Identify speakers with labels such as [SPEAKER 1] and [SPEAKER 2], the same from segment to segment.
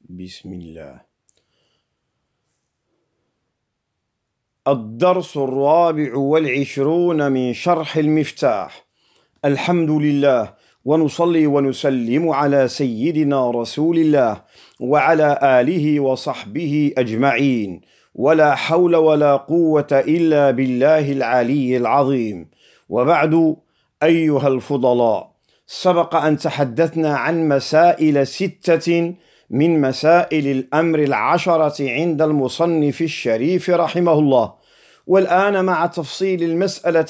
[SPEAKER 1] بسم الله. الدرس 24 من شرح المفتاح. الحمد لله، ونصلي ونسلم على سيدنا رسول الله وعلى آله وصحبه أجمعين، ولا حول ولا قوة إلا بالله العلي العظيم. وبعد، أيها الفضلاء، سبق أن تحدثنا عن مسائل 6 من مسائل الأمر 10 عند المصنف الشريف رحمه الله، والآن مع تفصيل المسألة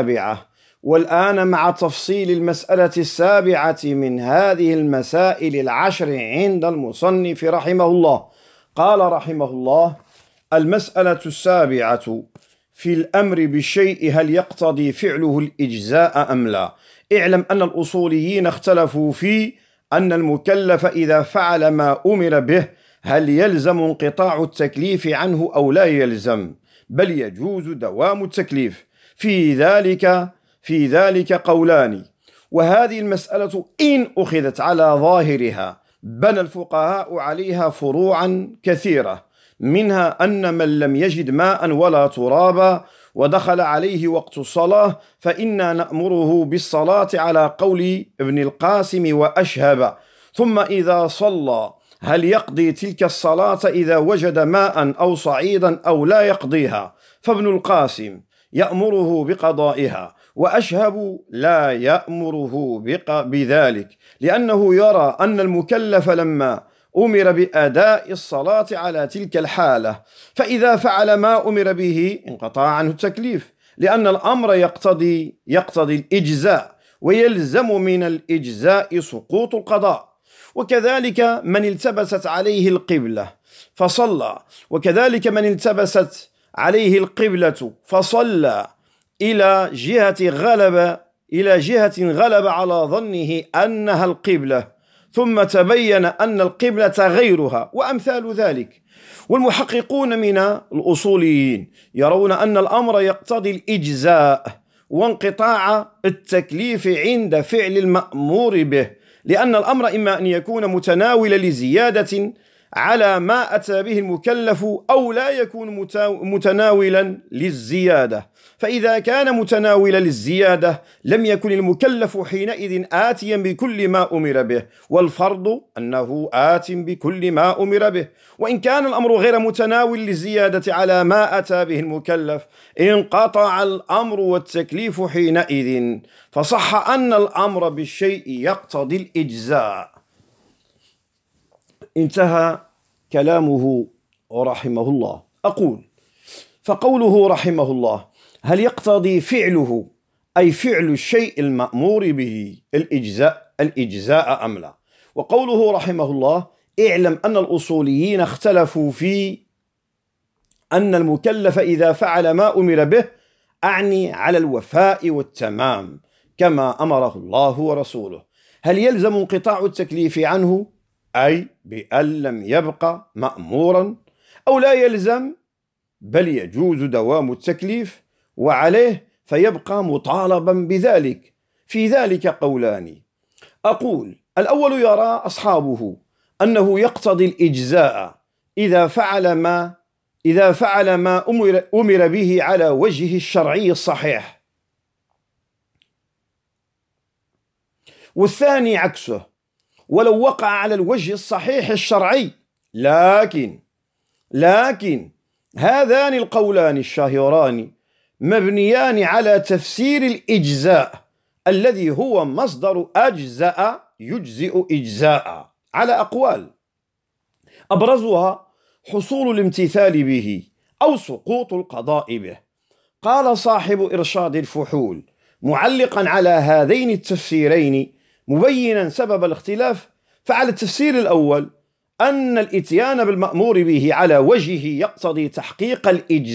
[SPEAKER 1] السابعة من هذه المسائل 10 عند المصنف رحمه الله. قال رحمه الله: المسألة 7 في الأمر بالشيء هل يقتضي فعله الإجزاء أم لا. اعلم أن الأصوليين اختلفوا في أن المكلف إذا فعل ما أمر به هل يلزم انقطاع التكليف عنه أو لا يلزم، بل يجوز دوام التكليف. في ذلك قولان، وهذه المسألة إن أخذت على ظاهرها بنى الفقهاء عليها فروعا كثيرة، منها أن من لم يجد ماء ولا ترابا ودخل عليه وقت الصلاة فإنا نأمره بالصلاة على قول ابن القاسم وأشهب، ثم إذا صلى هل يقضي تلك الصلاة إذا وجد ماء أو صعيدا أو لا يقضيها؟ فابن القاسم يأمره بقضائها، وأشهب لا يأمره بذلك، لأنه يرى أن المكلف لما أمر بأداء الصلاة على تلك الحالة فإذا فعل ما أمر به انقطع عنه التكليف، لأن الأمر يقتضي الإجزاء، ويلزم من الإجزاء سقوط القضاء. وكذلك من التبست عليه القبلة فصلى، إلى جهة غلب على ظنه أنها القبلة، ثم تبين أن القبلة غيرها، وأمثال ذلك. والمحققون من الأصوليين يرون أن الأمر يقتضي الإجزاء وانقطاع التكليف عند فعل المأمور به، لأن الأمر إما أن يكون متناولا لزيادة على ما أتى به المكلف أو لا يكون متناولا للزيادة، فإذا كان متناولا للزيادة لم يكن المكلف حينئذ آتيا بكل ما أمر به، والفرض أنه آت بكل ما أمر به. وإن كان الأمر غير متناول للزيادة على ما أتى به المكلف انقطع الأمر والتكليف حينئذ، فصح أن الأمر بالشيء يقتضي الإجزاء. انتهى كلامه رحمه الله. أقول: فقوله رحمه الله هل يقتضي فعله، أي فعل الشيء المأمور به، الإجزاء أم لا؟ وقوله رحمه الله: اعلم أن الأصوليين اختلفوا في أن المكلف إذا فعل ما أمر به أعني على الوفاء والتمام كما أمره الله ورسوله، هل يلزم انقطاع التكليف عنه، أي بأن لم يبق مأمورا، أو لا يلزم بل يجوز دوام التكليف وعليه فيبقى مطالبا بذلك؟ في ذلك قولان. أقول: الأول يرى أصحابه أنه يقتضي الإجزاء إذا فعل ما أمر به على وجهه الشرعي الصحيح، والثاني عكسه، ولو وقع على الوجه الصحيح الشرعي، لكن هذان القولان الشهيران مبنيان على تفسير الإجزاء الذي هو مصدر أجزأ يجزئ إجزاء على أقوال، أبرزها حصول الامتثال به أو سقوط القضاء به. قال صاحب إرشاد الفحول معلقا على هذين التفسيرين مبينا سبب الاختلاف: فعلى التفسير الأول أن الإتيان بالمأمور به على وجهه يقتضي تحقيق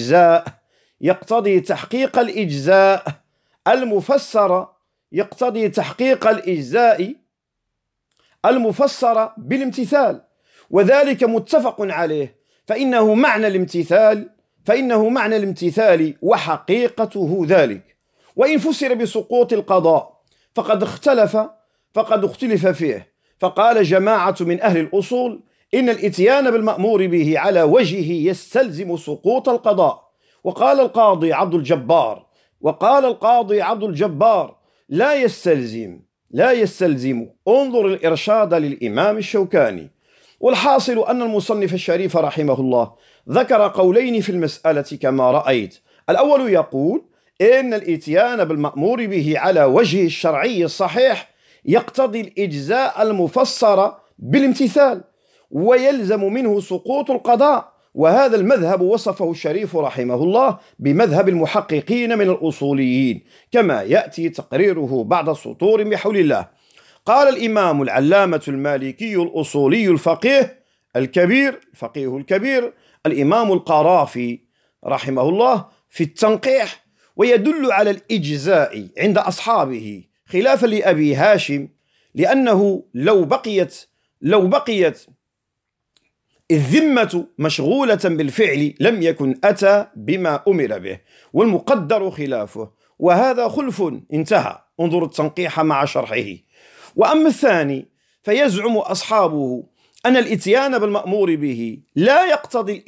[SPEAKER 1] الإجزاء، المفسر يقتضي تحقيق الإجزاء المفسر بالامتثال، وذلك متفق عليه، فإنه معنى الامتثال وحقيقته ذلك. وإن فسر بسقوط القضاء فقد اختلف فيه، فقال جماعة من أهل الأصول إن الإتيان بالمأمور به على وجهه يستلزم سقوط القضاء. وقال القاضي عبد الجبار لا يستلزم انظر الإرشاد للإمام الشوكاني. والحاصل أن المصنف الشريف رحمه الله ذكر قولين في المسألة كما رأيت. الأول يقول إن الإتيان بالمأمور به على وجه الشرعي الصحيح يقتضي الإجزاء المفسر بالامتثال ويلزم منه سقوط القضاء، وهذا المذهب وصفه الشريف رحمه الله بمذهب المحققين من الأصوليين كما يأتي تقريره بعد سطور بحول الله. قال الإمام العلامة المالكي الأصولي الفقيه الكبير الإمام القرافي رحمه الله في التنقيح: ويدل على الإجزاء عند أصحابه خلافا لأبي هاشم، لأنه لو بقيت الذمة مشغولة بالفعل لم يكن أتى بما أمر به، والمقدر خلافه، وهذا خلف انتهى. انظر التنقيح مع شرحه. وأما الثاني فيزعم أصحابه أن الإتيان بالمأمور به لا يقتضي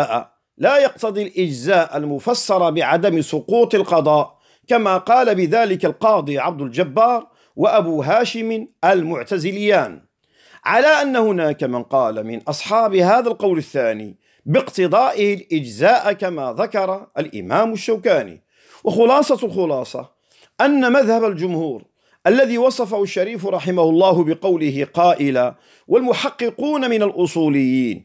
[SPEAKER 1] الإجزاء المفسر بعدم سقوط القضاء، كما قال بذلك القاضي عبد الجبار وأبو هاشم المعتزليان، على أن هناك من قال من أصحاب هذا القول الثاني باقتضائه الإجزاء كما ذكر الإمام الشوكاني. وخلاصة الخلاصة أن مذهب الجمهور الذي وصفه الشريف رحمه الله بقوله قائلا: والمحققون من الأصوليين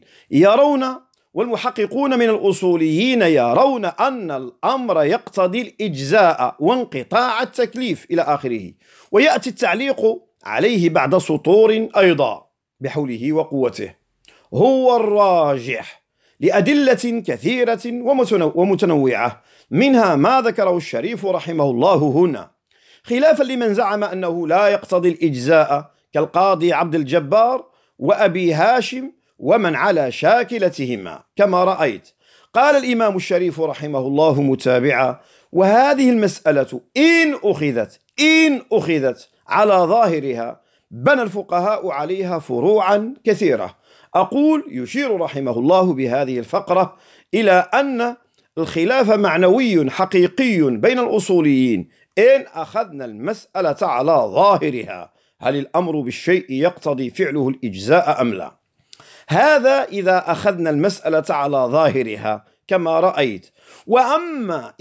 [SPEAKER 1] يرون أن الأمر يقتضي الإجزاء وانقطاع التكليف إلى آخره. ويأتي التعليق عليه بعد سطور أيضا بحوله وقوته: هو الراجح لأدلة كثيرة ومتنوعة، منها ما ذكره الشريف رحمه الله هنا، خلافا لمن زعم أنه لا يقتضي الإجزاء كالقاضي عبد الجبار وأبي هاشم ومن على شاكلتهما كما رأيت. قال الإمام الشريف رحمه الله متابعا: وهذه المسألة إن أخذت على ظاهرها بنى الفقهاء عليها فروعا كثيرة. أقول يشير رحمه الله بهذه الفقرة إلى أن الخلاف معنوي حقيقي بين الأصوليين إن أخذنا المسألة على ظاهرها، هل الأمر بالشيء يقتضي فعله الإجزاء أم لا؟ هذا إذا أخذنا المسألة على ظاهرها كما رأيت. وأما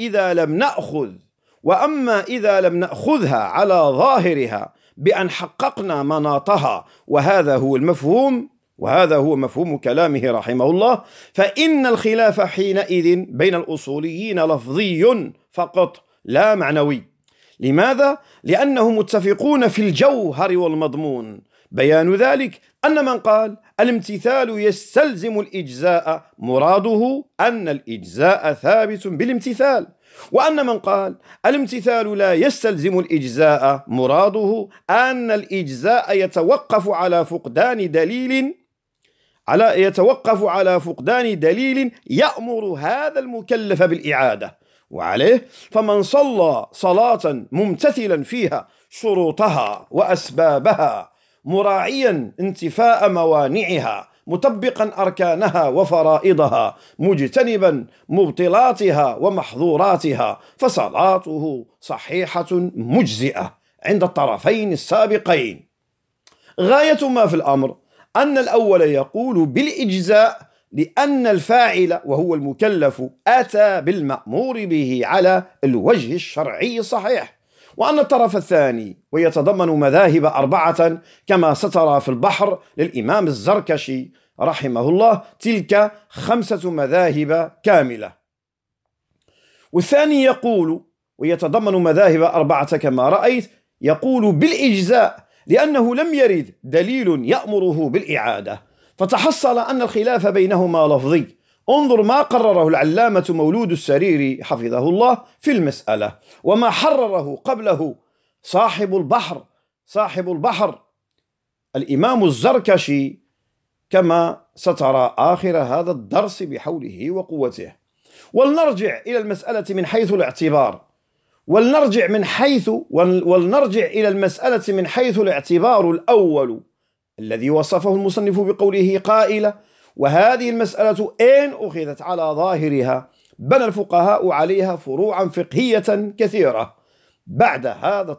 [SPEAKER 1] إذا لم نأخذها على ظاهرها بأن حققنا مناطها، وهذا هو مفهوم كلامه رحمه الله، فإن الخلاف حينئذ بين الأصوليين لفظي فقط لا معنوي. لماذا؟ لأنهم متفقون في الجوهر والمضمون. بيان ذلك أن من قال الامتثال يستلزم الإجزاء مراده أن الإجزاء ثابت بالامتثال، وأن من قال الامتثال لا يستلزم الإجزاء مراده أن الإجزاء يتوقف على فقدان دليل يأمر هذا المكلف بالإعادة. وعليه فمن صلى صلاة ممتثلا فيها شروطها وأسبابها مراعيا انتفاء موانعها مطبقا أركانها وفرائضها مجتنبا مبطلاتها ومحظوراتها فصلاته صحيحة مجزئة عند الطرفين السابقين. غاية ما في الأمر أن الأول يقول بالإجزاء لأن الفاعل وهو المكلف أتى بالمأمور به على الوجه الشرعي الصحيح، وأن الطرف الثاني ويتضمن مذاهب 4 كما سترى في البحر للإمام الزركشي رحمه الله، تلك 5 مذاهب كاملة. والثاني يقول ويتضمن مذاهب 4 كما رأيت، يقول بالإجزاء لأنه لم يرد دليل يأمره بالإعادة، فتحصل أن الخلاف بينهما لفظي. انظر ما قرره العلامة مولود السريري حفظه الله في المسألة، وما حرره قبله صاحب البحر الإمام الزركشي كما سترى آخر هذا الدرس بحوله وقوته. ولنرجع إلى المسألة من حيث الاعتبار، ولنرجع إلى المسألة من حيث الاعتبار الأول الذي وصفه المصنف بقوله قائلة. وهذه المسألة إن أخذت على ظاهرها بنى الفقهاء عليها فروعا فقهية كثيرة بعد هذا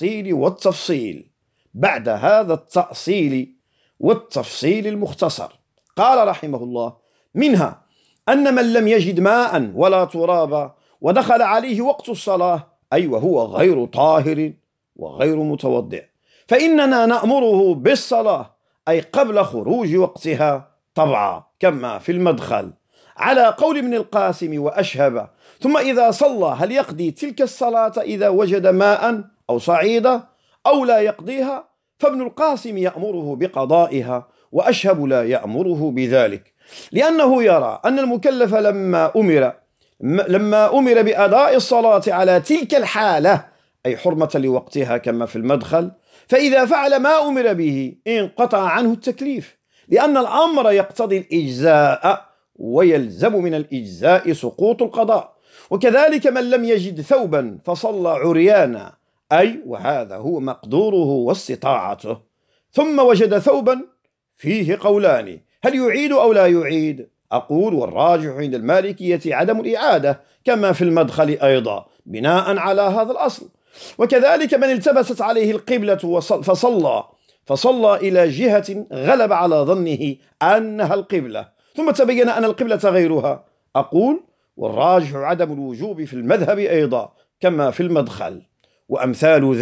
[SPEAKER 1] التأصيل والتفصيل المختصر. قال رحمه الله: منها أن من لم يجد ماء ولا ترابا ودخل عليه وقت الصلاة، أي وهو غير طاهر وغير متوضئ، فإننا نأمره بالصلاة، أي قبل خروج وقتها طبعا كما في المدخل، على قول ابن القاسم وأشهب. ثم إذا صلى هل يقضي تلك الصلاة إذا وجد ماء أو صعيدا أو لا يقضيها؟ فابن القاسم يأمره بقضائها، وأشهب لا يأمره بذلك، لأنه يرى أن المكلف لما أمر بأداء الصلاة على تلك الحالة، أي حرمة لوقتها كما في المدخل، فإذا فعل ما أمر به انقطع عنه التكليف، لأن الأمر يقتضي الإجزاء ويلزم من الإجزاء سقوط القضاء. وكذلك من لم يجد ثوبا فصلى عريانا، أي وهذا هو مقدوره واستطاعته، ثم وجد ثوبا، فيه قولان: هل يعيد أو لا يعيد؟ أقول: والراجح عند المالكية عدم الإعادة كما في المدخل أيضا، بناء على هذا الأصل. وكذلك من التبست عليه القبلة فصلى إلى جهة غلب على ظنه أنها القبلة، ثم تبين أن القبلة غيرها، أقول: والراجح عدم الوجوب في المذهب أيضا كما في المدخل. وأمثال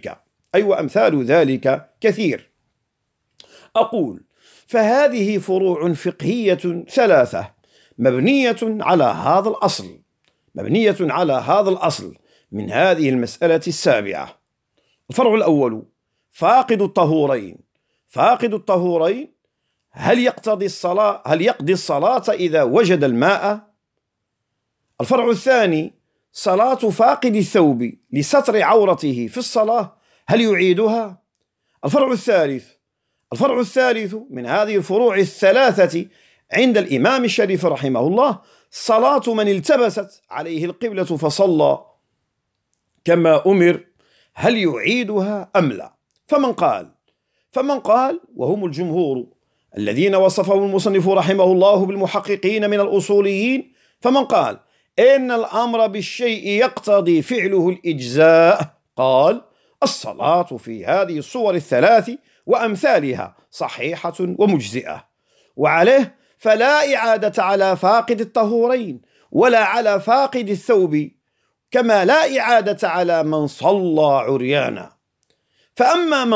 [SPEAKER 1] ذلك كثير. أقول: فهذه فروع فقهية ثلاثة مبنية على هذا الأصل من هذه المسألة السابعة. الفرع الأول: فاقد الطهورين هل يقضي الصلاة إذا وجد الماء؟ الفرع الثاني: صلاة فاقد الثوب لستر عورته في الصلاة هل يعيدها؟ الفرع الثالث من هذه الفروع الثلاثة عند الإمام الشريف رحمه الله: صلاة من التبست عليه القبلة فصلى كما أمر هل يعيدها أم لا؟ فمن قال وهم الجمهور الذين وصفهم المصنف رحمه الله بالمحققين من الأصوليين، فمن قال إن الأمر بالشيء يقتضي فعله الإجزاء، قال: الصلاة في هذه الصور الثلاث وأمثالها صحيحة ومجزئة، وعليه فلا إعادة على فاقد الطهورين ولا على فاقد الثوب، كما لا إعادة على من صلى عريانا. وأما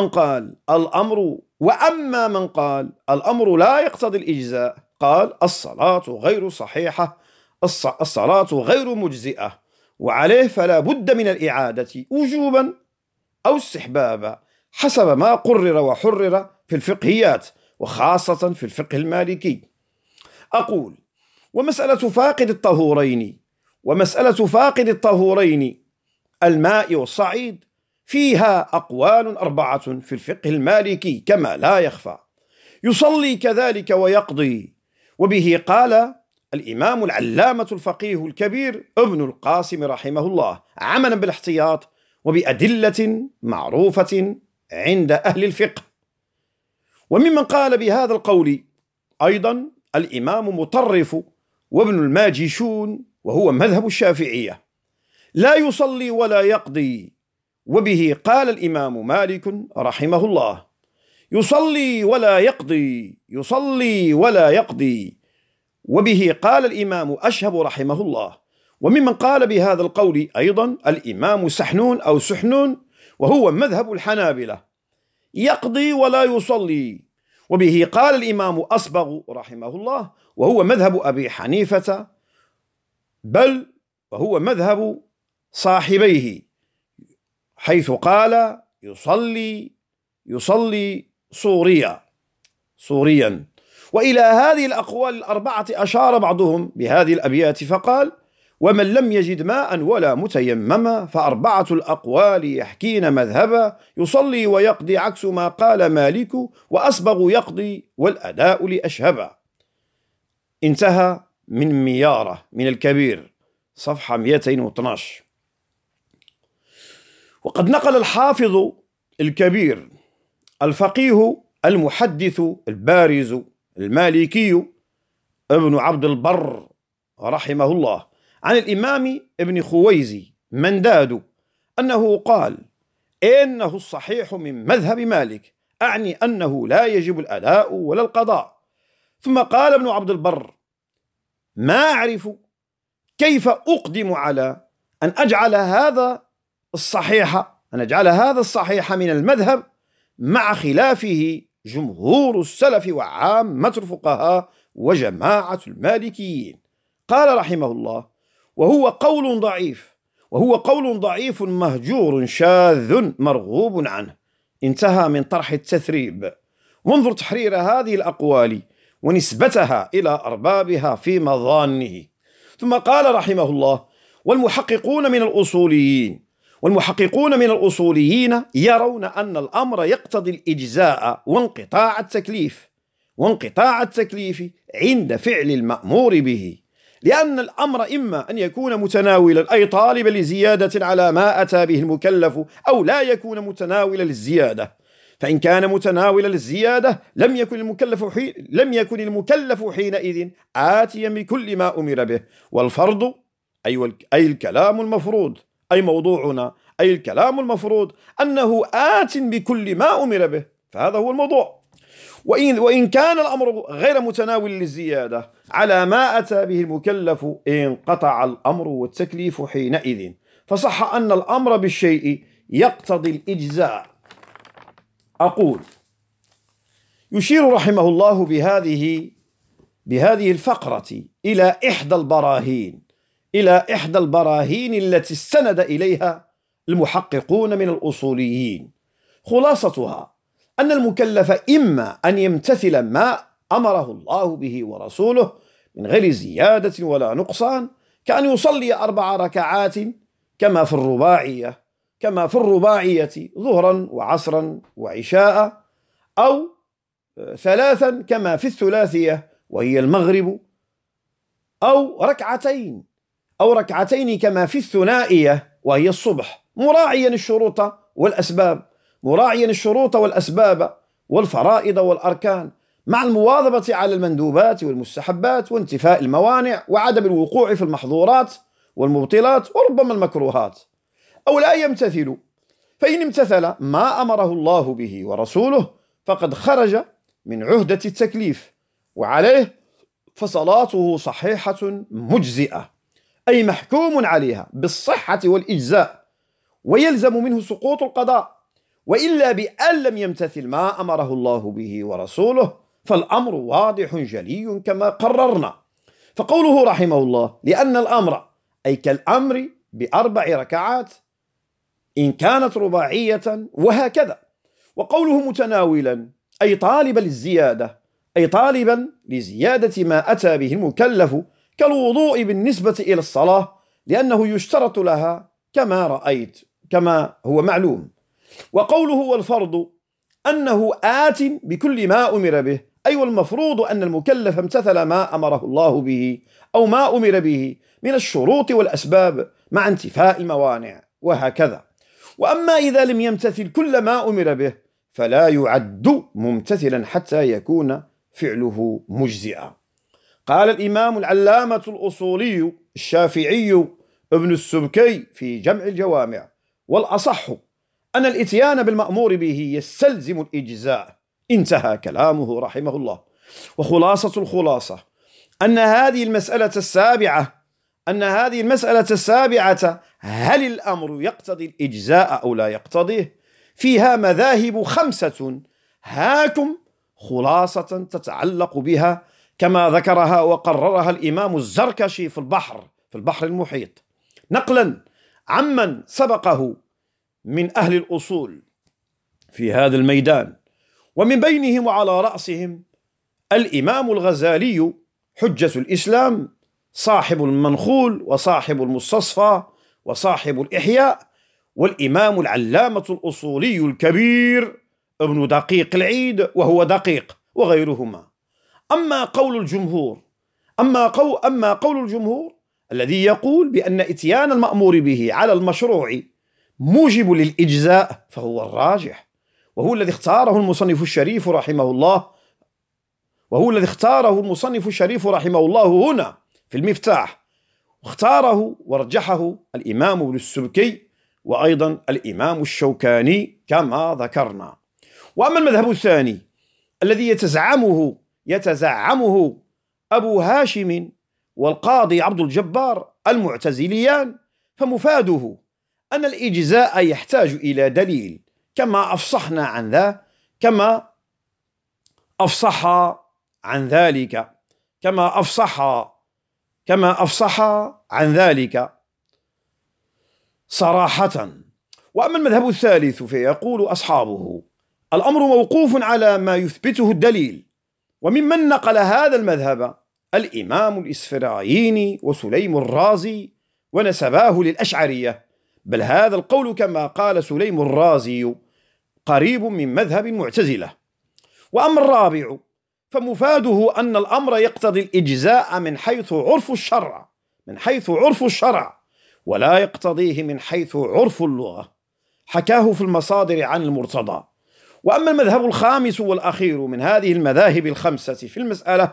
[SPEAKER 1] من قال الأمر لا يقتضي الإجزاء، قال: الصلاة غير صحيحة، الصلاة غير مجزئة، وعليه فلا بد من الإعادة وجوبا أو استحبابا حسب ما قرر وحرر في الفقهيات، وخاصة في الفقه المالكي. أقول: ومسألة فاقد الطهورين الماء والصعيد فيها أقوال 4 في الفقه المالكي كما لا يخفى. يصلي كذلك ويقضي، وبه قال الإمام العلامة الفقيه الكبير ابن القاسم رحمه الله، عملا بالاحتياط وبأدلة معروفة عند أهل الفقه. وممن قال بهذا القول أيضا الإمام مطرف وابن الماجشون، وهو مذهب الشافعية، لا يصلي ولا يقضي، وبه قال الإمام مالك رحمه الله: يصلي ولا يقضي، وبه قال الإمام أشهب رحمه الله. وممن قال بهذا القول أيضا الإمام سحنون، وهو مذهب الحنابلة، يقضي ولا يصلي، وبه قال الإمام أصبغ رحمه الله، وهو مذهب أبي حنيفة، بل وهو مذهب صاحبيه، حيث قال: يصلي صوريا. وإلى هذه الأقوال 4 أشار بعضهم بهذه الأبيات فقال: ومن لم يجد ماء ولا متيمما ف4 الأقوال يحكين مذهبا، يصلي ويقضي عكس ما قال مالك، وأصبغ يقضي والأداء لأشهبا. انتهى من ميارة من الكبير صفحة 212. وقد نقل الحافظ الكبير الفقيه المحدث البارز المالكي ابن عبد البر رحمه الله عن الإمام ابن خويزي منداد أنه قال: إنه الصحيح من مذهب مالك، أعني أنه لا يجب الأداء ولا القضاء. ثم قال ابن عبد البر: ما أعرف كيف أقدم على أن أجعل هذا الصحيح من المذهب مع خلافه جمهور السلف وعامة الفقهاء وجماعة المالكيين. قال رحمه الله: وهو قول ضعيف مهجور شاذ مرغوب عنه. انتهى من طرح التثريب. وانظر تحرير هذه الأقوال ونسبتها إلى أربابها في مظانه. ثم قال رحمه الله: والمحققون من الأصوليين يرون أن الأمر يقتضي الإجزاء وانقطاع التكليف عند فعل المأمور به، لأن الأمر إما أن يكون متناولا أي طالبا لزيادة على ما أتى به المكلف، أو لا يكون متناولا للزيادة. فإن كان متناولا للزيادة لم يكن المكلف حينئذ آتيا بكل ما أمر به. والفرض أي الكلام المفروض، أي موضوعنا، أي الكلام المفروض أنه آت بكل ما أمر به، فهذا هو الموضوع. وإن كان الأمر غير متناول للزيادة على ما أتى به المكلف انقطع الأمر والتكليف حينئذ، فصح أن الأمر بالشيء يقتضي الإجزاء. أقول: يشير رحمه الله بهذه الفقرة إلى إحدى البراهين التي استند إليها المحققون من الأصوليين. خلاصتها أن المكلف إما أن يمتثل ما أمره الله به ورسوله من غير زيادة ولا نقصان، كأن يصلي 4 ركعات كما في الرباعية ظهرا وعصرا وعشاء، أو 3 كما في الثلاثية وهي المغرب، أو ركعتين كما في الثنائية وهي الصبح، مراعيا الشروط والأسباب والفرائض والأركان، مع المواظبة على المندوبات والمستحبات وانتفاء الموانع وعدم الوقوع في المحظورات والمبطلات وربما المكروهات. أو لا يمتثل، فإن امتثل ما أمره الله به ورسوله فقد خرج من عهدة التكليف، وعليه فصلاته صحيحة مجزئة، أي محكوم عليها بالصحة والإجزاء، ويلزم منه سقوط القضاء. وإلا بأن لم يمتثل ما أمره الله به ورسوله فالأمر واضح جلي كما قررنا. فقوله رحمه الله: لأن الأمر أي كالأمر ب4 ركعات إن كانت رباعية، وهكذا. وقوله متناولا أي طالبا لزيادة ما أتى به المكلف، كالوضوء بالنسبة إلى الصلاة، لأنه يشترط لها كما رأيت كما هو معلوم. وقوله والفرض أنه آت بكل ما أمر به، أي والمفروض أن المكلف امتثل ما أمره الله به أو ما أمر به من الشروط والأسباب مع انتفاء الموانع، وهكذا. وأما إذا لم يمتثل كل ما أمر به فلا يعد ممتثلا حتى يكون فعله مجزئا. قال الإمام العلامة الأصولي الشافعي ابن السبكي في جمع الجوامع: والأصح أن الإتيان بالمأمور به يستلزم الإجزاء. انتهى كلامه رحمه الله. وخلاصة الخلاصة أن هذه المسألة السابعة هل الأمر يقتضي الإجزاء أو لا يقتضيه، فيها مذاهب 5 هاكم خلاصة تتعلق بها كما ذكرها وقررها الإمام الزركشي في البحر المحيط، نقلا عمن سبقه من أهل الأصول في هذا الميدان، ومن بينهم وعلى رأسهم الإمام الغزالي حجة الإسلام صاحب المنخول وصاحب المستصفى وصاحب الإحياء، والإمام العلامة الأصولي الكبير ابن دقيق العيد وهو دقيق، وغيرهما. أما قول الجمهور الذي يقول بأن إتيان المأمور به على المشروع موجب للإجزاء فهو الراجح، وهو الذي اختاره المصنف الشريف رحمه الله هنا في المفتاح، واختاره ورجحه الإمام ابن السبكي وأيضا الإمام الشوكاني كما ذكرنا. وأما المذهب الثاني الذي يتزعمه أبو هاشم والقاضي عبد الجبار المعتزليان، فمفاده أن الإجزاء يحتاج إلى دليل، كما أفصح عن ذلك صراحة. وأما المذهب الثالث فيقول أصحابه الأمر موقوف على ما يثبته الدليل، وممن نقل هذا المذهب الإمام الإسفرايني وسليم الرازي ونسباه للأشعرية، بل هذا القول كما قال سليم الرازي قريب من مذهب المعتزلة. وأما الرابع فمفاده أن الأمر يقتضي الإجزاء من حيث عرف الشرع ولا يقتضيه من حيث عرف اللغة، حكاه في المصادر عن المرتضى. وأما المذهب الخامس والأخير من هذه المذاهب الخمسة في المسألة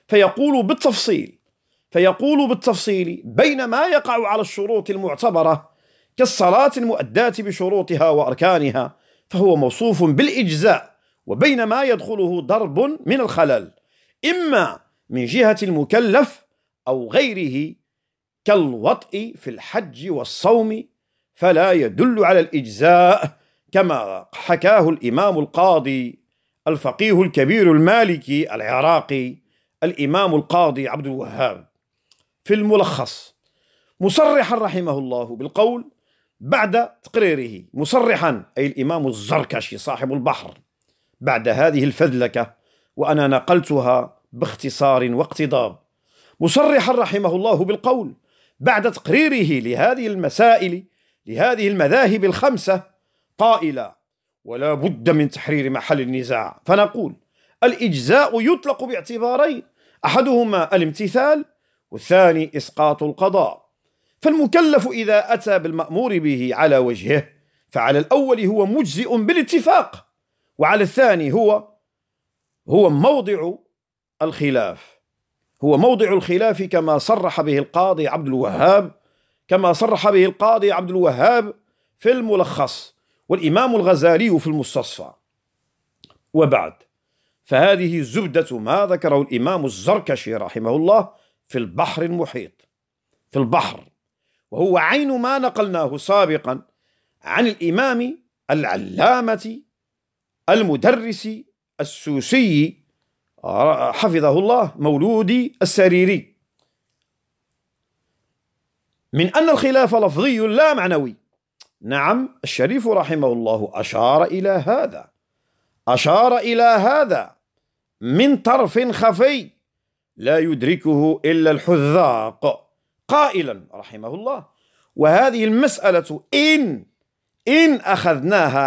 [SPEAKER 1] فيقول بالتفصيل بين ما يقع على الشروط المعتبرة كالصلاة المؤداة بشروطها وأركانها فهو موصوف بالإجزاء، وبين ما يدخله ضرب من الخلل إما من جهة المكلف أو غيره كالوطء في الحج والصوم فلا يدل على الإجزاء، كما حكاه الإمام القاضي الفقيه الكبير المالكي العراقي الإمام القاضي عبد الوهاب في الملخص، مصرحا رحمه الله بالقول بعد تقريره، مصرحا أي الإمام الزركشي صاحب البحر بعد هذه الفذلكة، وأنا نقلتها باختصار واقتضاب، مصرحا رحمه الله بالقول بعد تقريره لهذه المسائل لهذه المذاهب الخمسة قائلا ولا بد من تحرير محل النزاع، فنقول الإجزاء يطلق باعتبارين، أحدهما الامتثال والثاني إسقاط القضاء. فالمكلف إذا أتى بالمأمور به على وجهه فعلى الأول هو مجزئ بالاتفاق، وعلى الثاني هو موضع الخلاف كما صرح به القاضي عبد الوهاب في الملخص والإمام الغزالي في المستصفى. وبعد فهذه زبدة ما ذكره الإمام الزركشي رحمه الله في البحر المحيط، وهو عين ما نقلناه سابقا عن الإمام العلامة المدرس السوسي حفظه الله مولودي السريري، من أن الخلاف لفظي لا معنوي. نعم، الشريف رحمه الله أشار إلى هذا من طرف خفي لا يدركه إلا الحذاق، قائلا رحمه الله وهذه المسألة إن أخذناها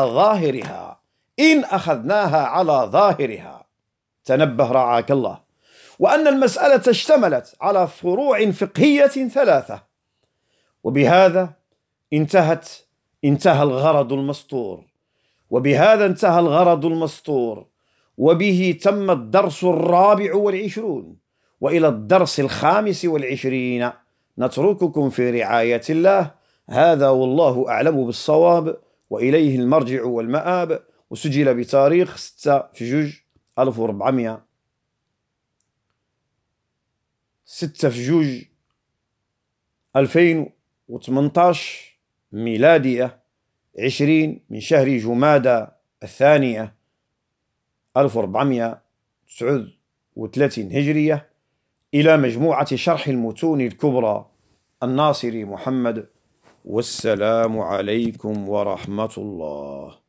[SPEAKER 1] على ظاهرها تنبه رعاك الله، وأن المسألة اشتملت على فروع فقهية ثلاثة، وبهذا انتهى الغرض المسطور، وبه تم الدرس 24 وإلى الدرس 25 نترككم في رعاية الله. هذا والله أعلم بالصواب، وإليه المرجع والمآب. وسجل بتاريخ 6/4/2018 ميلادية، 20 من شهر جمادى الثانية 1439 هجرية، إلى مجموعة شرح المتون الكبرى الناصري محمد. والسلام عليكم ورحمة الله.